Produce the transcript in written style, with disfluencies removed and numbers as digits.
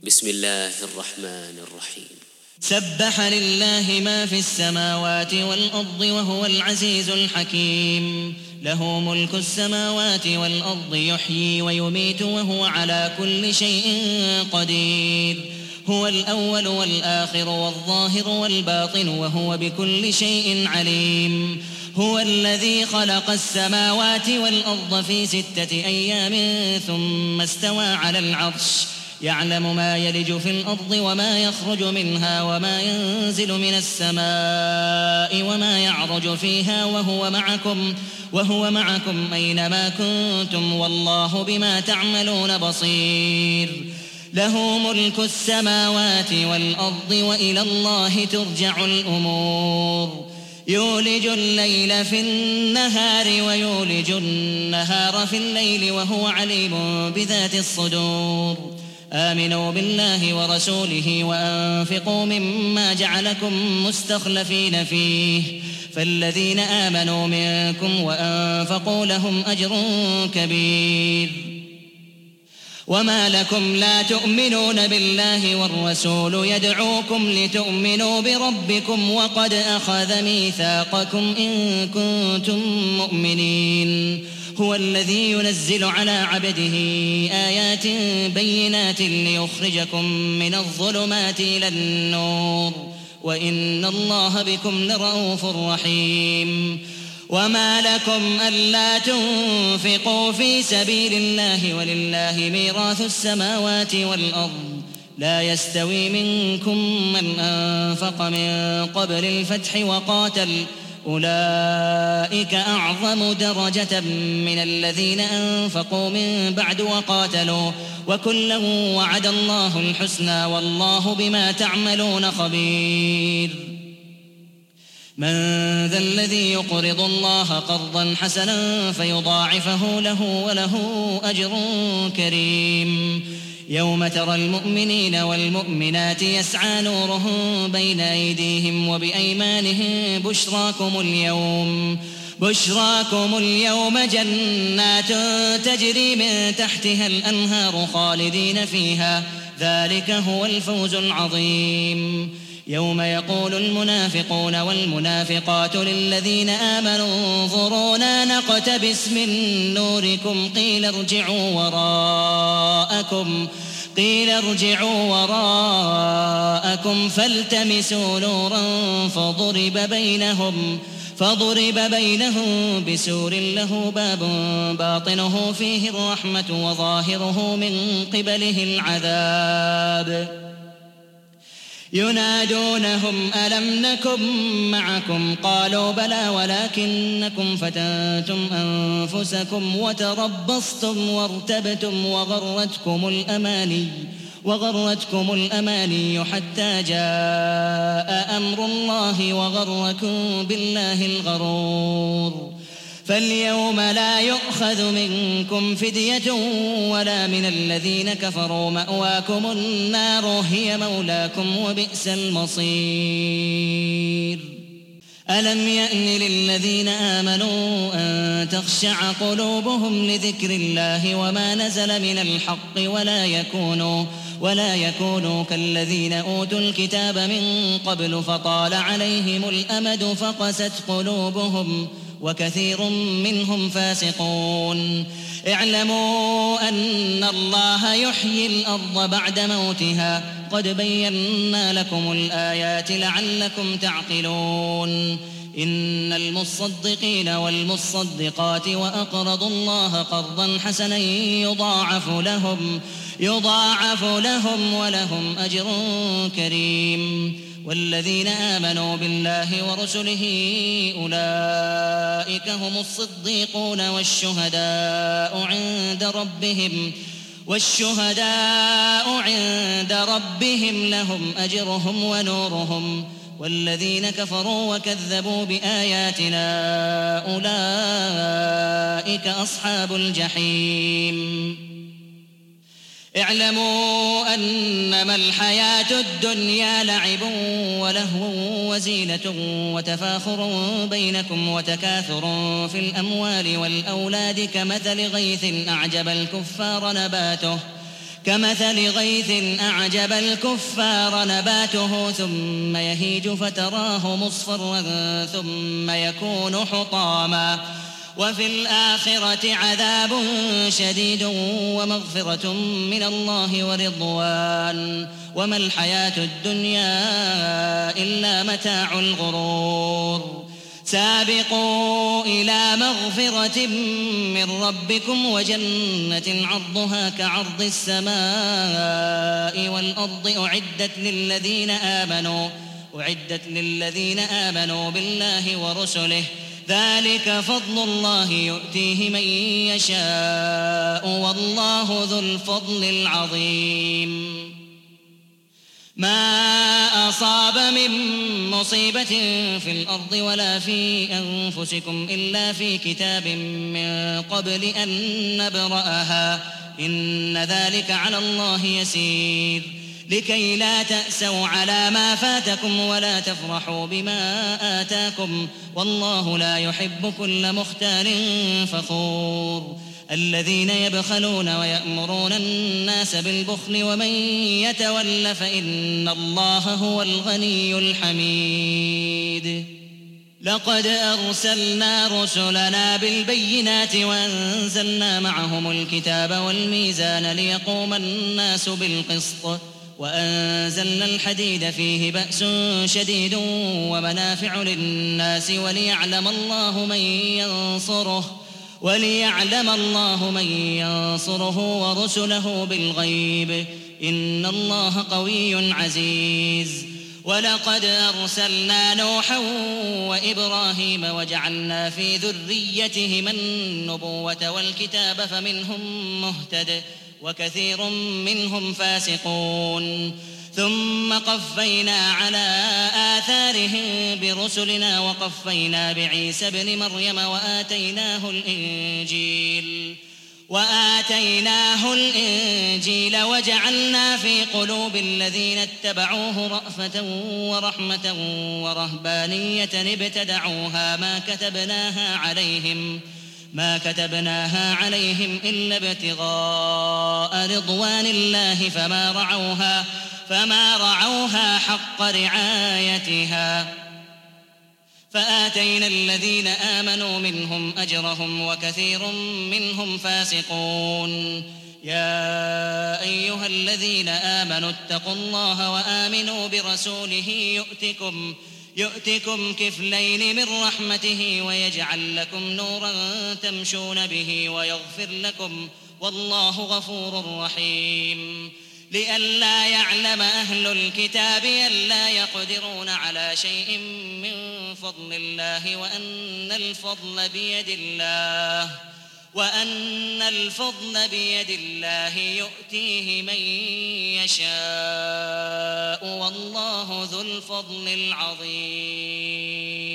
بسم الله الرحمن الرحيم. سبح لله ما في السماوات والأرض وهو العزيز الحكيم. له ملك السماوات والأرض يحيي ويميت وهو على كل شيء قدير. هو الأول والآخر والظاهر والباطن وهو بكل شيء عليم. هو الذي خلق السماوات والأرض في 6 أيام ثم استوى على العرش. يعلم ما يلج في الأرض وما يخرج منها وما ينزل من السماء وما يعرج فيها وهو معكم أينما كنتم والله بما تعملون بصير. له ملك السماوات والأرض وإلى الله ترجع الأمور. يولج الليل في النهار ويولج النهار في الليل وهو عليم بذات الصدور. آمنوا بالله ورسوله وأنفقوا مما جعلكم مستخلفين فيه فالذين آمنوا منكم وأنفقوا لهم أجر كبير. وما لكم لا تؤمنون بالله والرسول يدعوكم لتؤمنوا بربكم وقد أخذ ميثاقكم إن كنتم مؤمنين. هو الذي ينزل على عبده آيات بينات ليخرجكم من الظلمات إلى النور وإن الله بكم لرءوف رحيم. وما لكم ألا تنفقوا في سبيل الله ولله ميراث السماوات والأرض. لا يستوي منكم من أنفق من قبل الفتح وقاتل أولئك أعظم درجة من الذين أنفقوا من بعد وقاتلوا وكلا وعد الله الحسنى والله بما تعملون خبير. من ذا الذي يقرض الله قرضا حسنا فيضاعفه له وله أجر كريم. يوم ترى المؤمنين والمؤمنات يسعى نورهم بين أيديهم وبأيمانهم بشراكم اليوم جنات تجري من تحتها الأنهار خالدين فيها ذلك هو الفوز العظيم. يوم يقول المنافقون والمنافقات للذين آمنوا انظرونا نقتبس من نوركم قيل ارجعوا وراءكم فالتمسوا نورا فضرب بينهم بسور له باب باطنه فيه الرحمة وظاهره من قبله العذاب. ينادونهم ألم نكن معكم قالوا بلى ولكنكم فتنتم أنفسكم وتربصتم وارتبتم وغرتكم الأماني حتى جاء أمر الله وغركم بالله الغرور. فاليوم لا يؤخذ منكم فدية ولا من الذين كفروا مأواكم النار هي مولاكم وبئس المصير. ألم يأن للذين آمنوا أن تخشع قلوبهم لذكر الله وما نزل من الحق ولا يكونوا كالذين أوتوا الكتاب من قبل فطال عليهم الأمد فقست قلوبهم وكثير منهم فاسقون. اعلموا أن الله يحيي الأرض بعد موتها قد بينا لكم الآيات لعلكم تعقلون. إن المصدقين والمصدقات وأقرضوا الله قرضا حسنا يضاعف لهم ولهم أجر كريم. والذين آمنوا بالله ورسله أولئك هم الصديقون والشهداء عند ربهم لهم أجرهم ونورهم. والذين كفروا وكذبوا بآياتنا أولئك أصحاب الجحيم. اعلموا أنما الحياة الدنيا لعب ولهو وزينة وتفاخر بينكم وتكاثر في الأموال والأولاد كمثل غيث كمثل غيث أعجب الكفار نباته ثم يهيج فتراه مصفرا ثم يكون حطاما وفي الآخرة عذاب شديد ومغفرة من الله ورضوان وما الحياة الدنيا إلا متاع الغرور سابقوا إلى مغفرة من ربكم وجنة عرضها كعرض السماء والأرض أعدت للذين آمنوا بالله ورسله ذلك فضل الله يؤتيه من يشاء والله ذو الفضل العظيم ما أصاب من مصيبة في الأرض ولا في أنفسكم إلا في كتاب من قبل أن نبرأها إن ذلك على الله يسير لكي لا تأسوا على ما فاتكم ولا تفرحوا بما آتاكم والله لا يحب كل مختال فخور الذين يبخلون ويأمرون الناس بالبخل ومن يتول فإن الله هو الغني الحميد لقد أرسلنا رسلنا بالبينات وأنزلنا معهم الكتاب والميزان ليقوم الناس بالقسط وأنزلنا الحديد فيه بأس شديد ومنافع للناس وليعلم الله من ينصره ورسله بالغيب إن الله قوي عزيز ولقد أرسلنا نوحا وإبراهيم وجعلنا في ذريتهما النبوة والكتاب فمنهم مهتد وكثير منهم فاسقون ثم قفينا على آثارهم برسلنا وقفينا بعيسى ابن مريم وآتيناه الإنجيل وجعلنا في قلوب الذين اتبعوه رأفة ورحمة ورهبانية ابتدعوها ما كتبناها عليهم إلا ابتغاء رضوان الله فما رعوها حق رعايتها فآتينا الذين آمنوا منهم أجرهم وكثير منهم فاسقون يا أيها الذين آمنوا اتقوا الله وآمنوا برسوله يؤتكم كفلين من رحمته ويجعل لكم نورا تمشون به ويغفر لكم والله غفور رحيم لئلا يعلم أهل الكتاب ألا يقدرون على شيء من فضل الله وأن الفضل بيد الله يؤتيه من يشاء والله ذو الفضل العظيم